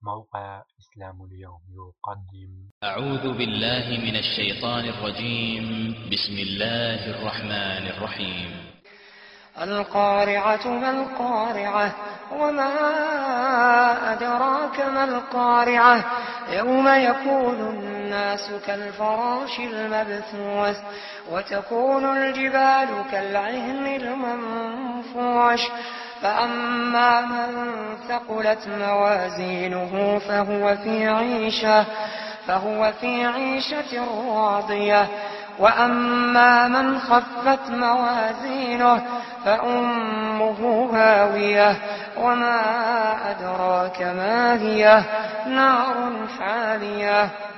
موقع إسلام اليوم يقدم. أعوذ بالله من الشيطان الرجيم. بسم الله الرحمن الرحيم. القارعة ما القارعة وما أدراك ما القارعة يوم يكون الناس كالفراش المبثوث وتكون الجبال كالعهن المنفوش فأما من ثقلت موازينه فهو في عيشة راضية وأما من خفت موازينه فأمه هاوية وما أدراك ما هي نار حامية